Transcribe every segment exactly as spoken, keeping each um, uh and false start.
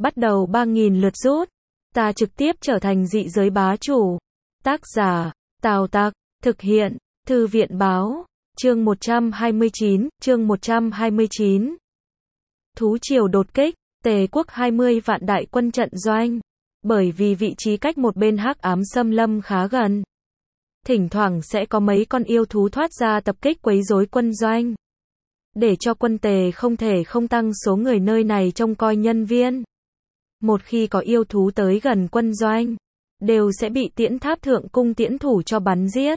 bắt đầu ba nghìn lượt rút. Ta trực tiếp trở thành dị giới bá chủ. Tác giả, Tào Tặc, thực hiện, Thư viện báo, chương một trăm hai mươi chín, chương một trăm hai mươi chín. Thú triều đột kích, Tề quốc hai mươi vạn đại quân trận doanh. Bởi vì vị trí cách một bên hắc ám xâm lâm khá gần, thỉnh thoảng sẽ có mấy con yêu thú thoát ra tập kích quấy rối quân doanh. Để cho quân Tề không thể không tăng số người nơi này trông coi nhân viên. Một khi có yêu thú tới gần quân doanh, đều sẽ bị tiễn tháp thượng cung tiễn thủ cho bắn giết.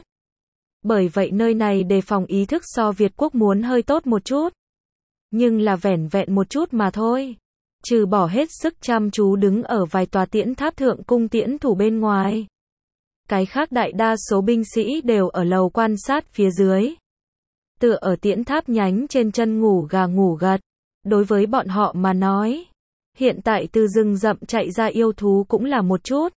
Bởi vậy nơi này đề phòng ý thức so Việt quốc muốn hơi tốt một chút. Nhưng là vẻn vẹn một chút mà thôi. Trừ bỏ hết sức chăm chú đứng ở vài tòa tiễn tháp thượng cung tiễn thủ bên ngoài. Cái khác đại đa số binh sĩ đều ở lầu quan sát phía dưới. Tựa ở tiễn tháp nhánh trên chân ngủ gà ngủ gật. Đối với bọn họ mà nói, hiện tại từ rừng rậm chạy ra yêu thú cũng là một chút.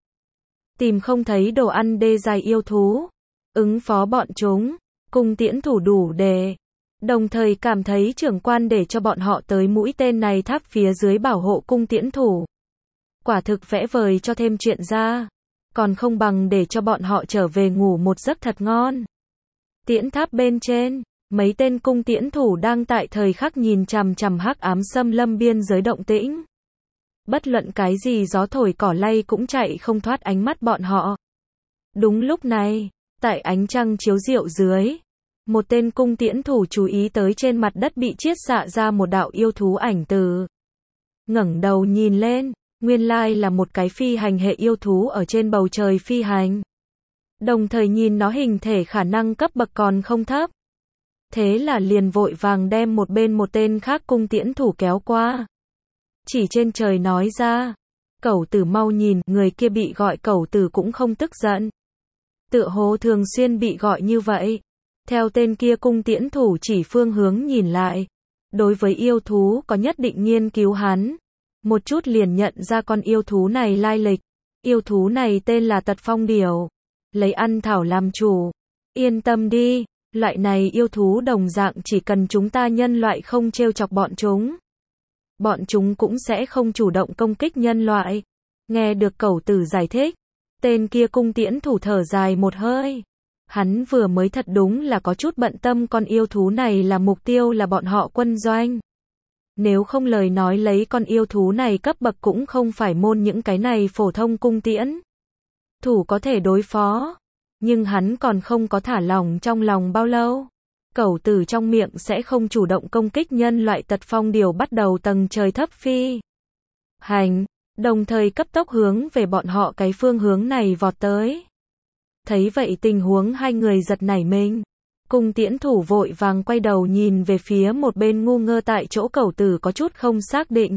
Tìm không thấy đồ ăn đê dài yêu thú. Ứng phó bọn chúng, cung tiễn thủ đủ để. Đồng thời cảm thấy trưởng quan để cho bọn họ tới mũi tên này tháp phía dưới bảo hộ cung tiễn thủ. Quả thực vẽ vời cho thêm chuyện ra. Còn không bằng để cho bọn họ trở về ngủ một giấc thật ngon. Tiễn tháp bên trên, mấy tên cung tiễn thủ đang tại thời khắc nhìn chằm chằm hắc ám xâm lâm biên giới động tĩnh. Bất luận cái gì gió thổi cỏ lay cũng chạy không thoát ánh mắt bọn họ. Đúng lúc này, tại ánh trăng chiếu rượu dưới, một tên cung tiễn thủ chú ý tới trên mặt đất bị chiết xạ ra một đạo yêu thú ảnh từ. Ngẩng đầu nhìn lên, nguyên lai là một cái phi hành hệ yêu thú ở trên bầu trời phi hành. Đồng thời nhìn nó hình thể khả năng cấp bậc còn không thấp. Thế là liền vội vàng đem một bên một tên khác cung tiễn thủ kéo qua. Chỉ trên trời nói ra, cẩu tử mau nhìn, người kia bị gọi cẩu tử cũng không tức giận. Tựa hồ thường xuyên bị gọi như vậy. Theo tên kia cung tiễn thủ chỉ phương hướng nhìn lại. Đối với yêu thú có nhất định nghiên cứu hắn. Một chút liền nhận ra con yêu thú này lai lịch. Yêu thú này tên là Tật Phong Điểu. Lấy ăn thảo làm chủ. Yên tâm đi, loại này yêu thú đồng dạng chỉ cần chúng ta nhân loại không trêu chọc bọn chúng. Bọn chúng cũng sẽ không chủ động công kích nhân loại. Nghe được cẩu tử giải thích. Tên kia cung tiễn thủ thở dài một hơi. Hắn vừa mới thật đúng là có chút bận tâm con yêu thú này là mục tiêu là bọn họ quân doanh. Nếu không lời nói lấy con yêu thú này cấp bậc cũng không phải môn những cái này phổ thông cung tiễn. Thủ có thể đối phó. Nhưng hắn còn không có thả lòng trong lòng bao lâu. Cẩu tử trong miệng sẽ không chủ động công kích nhân loại. Tật Phong Điểu bắt đầu tầng trời thấp phi hành, đồng thời cấp tốc hướng về bọn họ cái phương hướng này vọt tới. Thấy vậy tình huống hai người giật nảy mình. Cung tiễn thủ vội vàng quay đầu nhìn về phía một bên ngu ngơ tại chỗ cẩu tử có chút không xác định.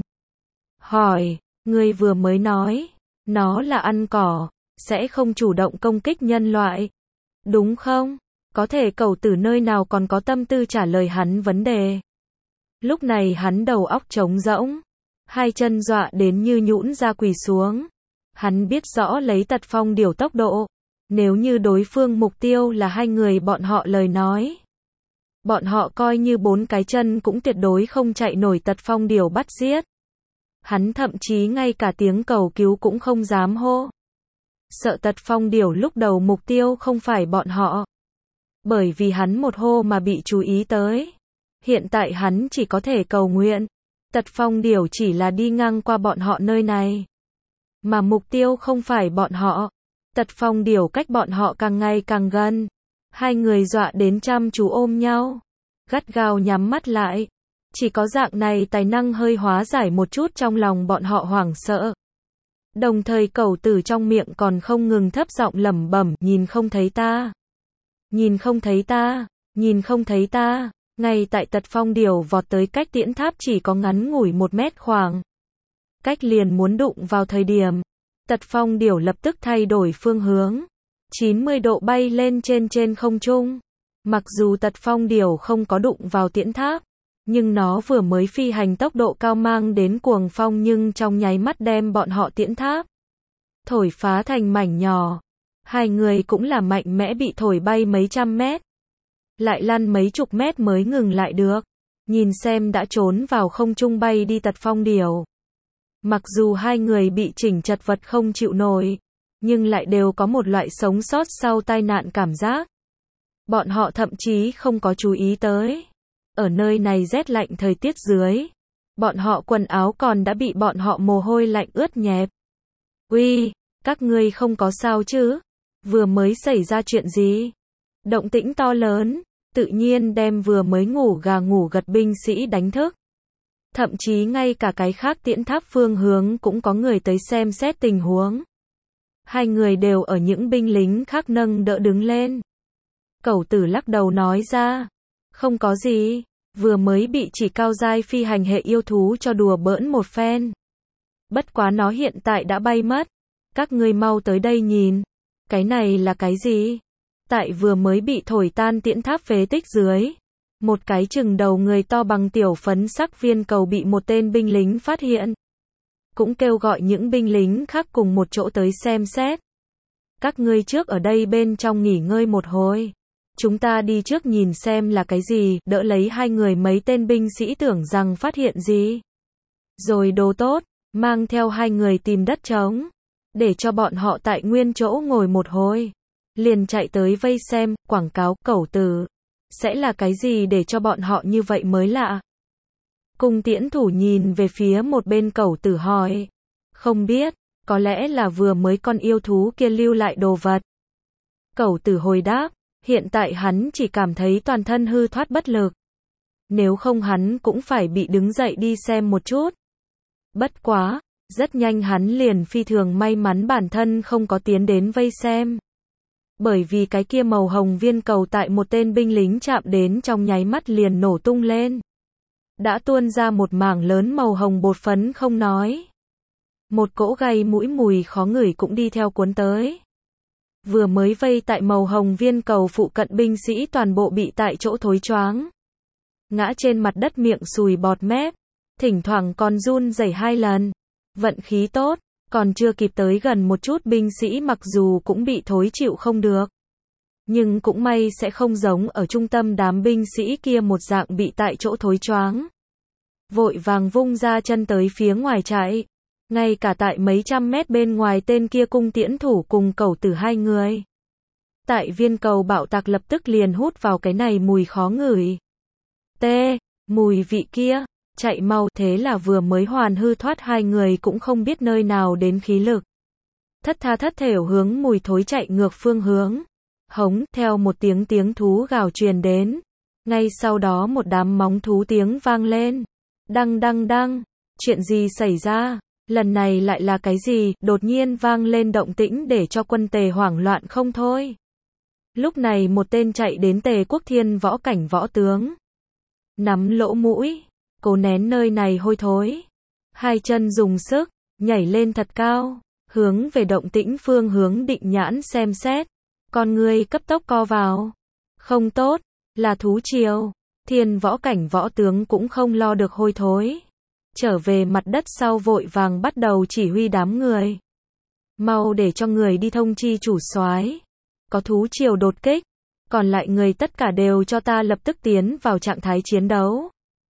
Hỏi, ngươi vừa mới nói, nó là ăn cỏ, sẽ không chủ động công kích nhân loại. Đúng không? Có thể cẩu tử nơi nào còn có tâm tư trả lời hắn vấn đề. Lúc này hắn đầu óc trống rỗng. Hai chân dọa đến như nhũn ra quỳ xuống. Hắn biết rõ lấy Tật Phong Điểu tốc độ. Nếu như đối phương mục tiêu là hai người bọn họ lời nói. Bọn họ coi như bốn cái chân cũng tuyệt đối không chạy nổi Tật Phong Điểu bắt giết. Hắn thậm chí ngay cả tiếng cầu cứu cũng không dám hô. Sợ Tật Phong Điểu lúc đầu mục tiêu không phải bọn họ. Bởi vì hắn một hô mà bị chú ý tới. Hiện tại hắn chỉ có thể cầu nguyện. Tật Phong Điểu chỉ là đi ngang qua bọn họ nơi này. Mà mục tiêu không phải bọn họ. Tật Phong Điểu cách bọn họ càng ngày càng gần. Hai người dọa đến chăm chú ôm nhau. Gắt gao nhắm mắt lại. Chỉ có dạng này tài năng hơi hóa giải một chút trong lòng bọn họ hoảng sợ. Đồng thời cẩu tử trong miệng còn không ngừng thấp giọng lẩm bẩm, nhìn không thấy ta. Nhìn không thấy ta, nhìn không thấy ta. Ngay tại Tật Phong Điểu vọt tới cách tiễn tháp chỉ có ngắn ngủi một mét khoảng. Cách liền muốn đụng vào thời điểm. Tật Phong Điểu lập tức thay đổi phương hướng. chín mươi độ bay lên trên trên không trung. Mặc dù Tật Phong Điểu không có đụng vào tiễn tháp. Nhưng nó vừa mới phi hành tốc độ cao mang đến cuồng phong nhưng trong nháy mắt đem bọn họ tiễn tháp. Thổi phá thành mảnh nhỏ. Hai người cũng là mạnh mẽ bị thổi bay mấy trăm mét. Lại lăn mấy chục mét mới ngừng lại được. Nhìn xem đã trốn vào không trung bay đi Tật Phong Điểu. Mặc dù hai người bị chỉnh chật vật không chịu nổi, nhưng lại đều có một loại sống sót sau tai nạn cảm giác. Bọn họ thậm chí không có chú ý tới. Ở nơi này rét lạnh thời tiết dưới, bọn họ quần áo còn đã bị bọn họ mồ hôi lạnh ướt nhẹp. Uy, các ngươi không có sao chứ? Vừa mới xảy ra chuyện gì? Động tĩnh to lớn, tự nhiên đem vừa mới ngủ gà ngủ gật binh sĩ đánh thức. Thậm chí ngay cả cái khác tiễn tháp phương hướng cũng có người tới xem xét tình huống. Hai người đều ở những binh lính khác nâng đỡ đứng lên. Cẩu Tử lắc đầu nói ra, không có gì, vừa mới bị chỉ cao giai phi hành hệ yêu thú cho đùa bỡn một phen. Bất quá nó hiện tại đã bay mất. Các ngươi mau tới đây nhìn. Cái này là cái gì? Tại vừa mới bị thổi tan tiễn tháp phế tích dưới. Một cái chừng đầu người to bằng tiểu phấn sắc viên cầu bị một tên binh lính phát hiện. Cũng kêu gọi những binh lính khác cùng một chỗ tới xem xét. Các ngươi trước ở đây bên trong nghỉ ngơi một hồi. Chúng ta đi trước nhìn xem là cái gì, đỡ lấy hai người mấy tên binh sĩ tưởng rằng phát hiện gì. Rồi đồ tốt, mang theo hai người tìm đất trống. Để cho bọn họ tại nguyên chỗ ngồi một hồi. Liền chạy tới vây xem, quảng cáo, Cẩu Tử. Sẽ là cái gì để cho bọn họ như vậy mới lạ. Cung tiễn thủ nhìn về phía một bên Cẩu Tử hỏi. Không biết, có lẽ là vừa mới con yêu thú kia lưu lại đồ vật. Cẩu Tử hồi đáp, hiện tại hắn chỉ cảm thấy toàn thân hư thoát bất lực. Nếu không hắn cũng phải bị đứng dậy đi xem một chút. Bất quá, rất nhanh hắn liền phi thường may mắn bản thân không có tiến đến vây xem. Bởi vì cái kia màu hồng viên cầu tại một tên binh lính chạm đến trong nháy mắt liền nổ tung lên. Đã tuôn ra một mảng lớn màu hồng bột phấn không nói. Một cỗ gây mũi mùi khó ngửi cũng đi theo cuốn tới. Vừa mới vây tại màu hồng viên cầu phụ cận binh sĩ toàn bộ bị tại chỗ thối choáng. Ngã trên mặt đất miệng sùi bọt mép. Thỉnh thoảng còn run rẩy hai lần. Vận khí tốt, còn chưa kịp tới gần một chút binh sĩ mặc dù cũng bị thối chịu không được. Nhưng cũng may sẽ không giống ở trung tâm đám binh sĩ kia một dạng bị tại chỗ thối choáng. Vội vàng vung ra chân tới phía ngoài chạy. Ngay cả tại mấy trăm mét bên ngoài tên kia cung tiễn thủ cùng Cẩu Tử hai người. Tại viên cầu bạo tạc lập tức liền hút vào cái này mùi khó ngửi. Tê, mùi vị kia. Chạy mau, thế là vừa mới hoàn hư thoát hai người cũng không biết nơi nào đến khí lực. Thất tha thất thểu hướng mùi thối chạy ngược phương hướng. Hống, theo một tiếng tiếng thú gào truyền đến. Ngay sau đó một đám móng thú tiếng vang lên. Đăng đăng đăng, chuyện gì xảy ra? Lần này lại là cái gì? Đột nhiên vang lên động tĩnh để cho quân Tề hoảng loạn không thôi. Lúc này một tên chạy đến Tề Quốc Thiên võ cảnh võ tướng. Nắm lỗ mũi. Cố nén nơi này hôi thối. Hai chân dùng sức, nhảy lên thật cao, hướng về động tĩnh phương hướng định nhãn xem xét. Con người cấp tốc co vào. Không tốt, là thú triều. Thiên võ cảnh võ tướng cũng không lo được hôi thối. Trở về mặt đất sau vội vàng bắt đầu chỉ huy đám người. Mau để cho người đi thông chi chủ soái. Có thú triều đột kích. Còn lại người tất cả đều cho ta lập tức tiến vào trạng thái chiến đấu.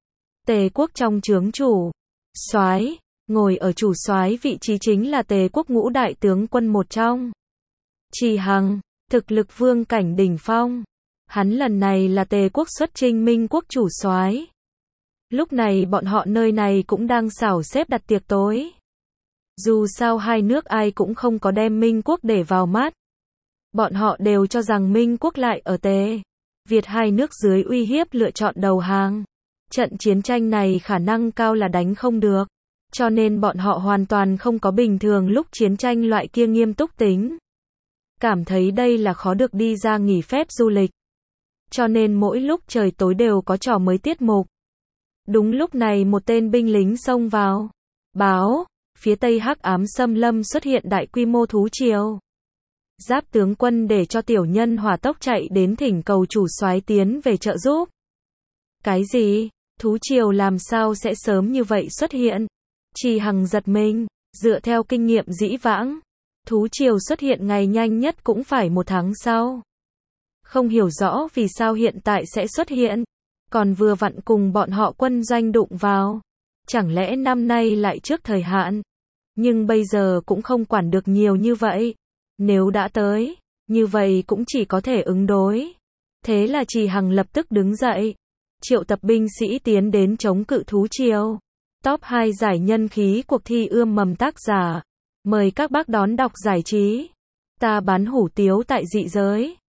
Tề quốc trong trướng chủ soái, ngồi ở chủ soái vị trí chính là Tề quốc ngũ đại tướng quân một trong. Trì Hằng, thực lực vương cảnh đỉnh phong. Hắn lần này là Tề quốc xuất chinh Minh quốc chủ soái. Lúc này bọn họ nơi này cũng đang xảo xếp đặt tiệc tối. Dù sao hai nước ai cũng không có đem Minh quốc để vào mắt. Bọn họ đều cho rằng Minh quốc lại ở Tề Việt hai nước dưới uy hiếp lựa chọn đầu hàng. Trận chiến tranh này khả năng cao là đánh không được. Cho nên bọn họ hoàn toàn không có bình thường lúc chiến tranh loại kia nghiêm túc tính. Cảm thấy đây là khó được đi ra nghỉ phép du lịch. Cho nên mỗi lúc trời tối đều có trò mới tiết mục. Đúng lúc này một tên binh lính xông vào. Báo, phía tây Hắc Ám Xâm Lâm xuất hiện đại quy mô thú triều. Giáp tướng quân để cho tiểu nhân hỏa tốc chạy đến thỉnh cầu chủ soái tiến về trợ giúp. Cái gì? Thú triều làm sao sẽ sớm như vậy xuất hiện? Trì Hằng giật mình, dựa theo kinh nghiệm dĩ vãng. Thú triều xuất hiện ngày nhanh nhất cũng phải một tháng sau. Không hiểu rõ vì sao hiện tại sẽ xuất hiện. Còn vừa vặn cùng bọn họ quân doanh đụng vào. Chẳng lẽ năm nay lại trước thời hạn? Nhưng bây giờ cũng không quản được nhiều như vậy. Nếu đã tới, như vậy cũng chỉ có thể ứng đối. Thế là Trì Hằng lập tức đứng dậy, triệu tập binh sĩ tiến đến chống cự thú triều. Top hai giải nhân khí cuộc thi ươm mầm tác giả. Mời các bác đón đọc giải trí. Ta bán hủ tiếu tại dị giới.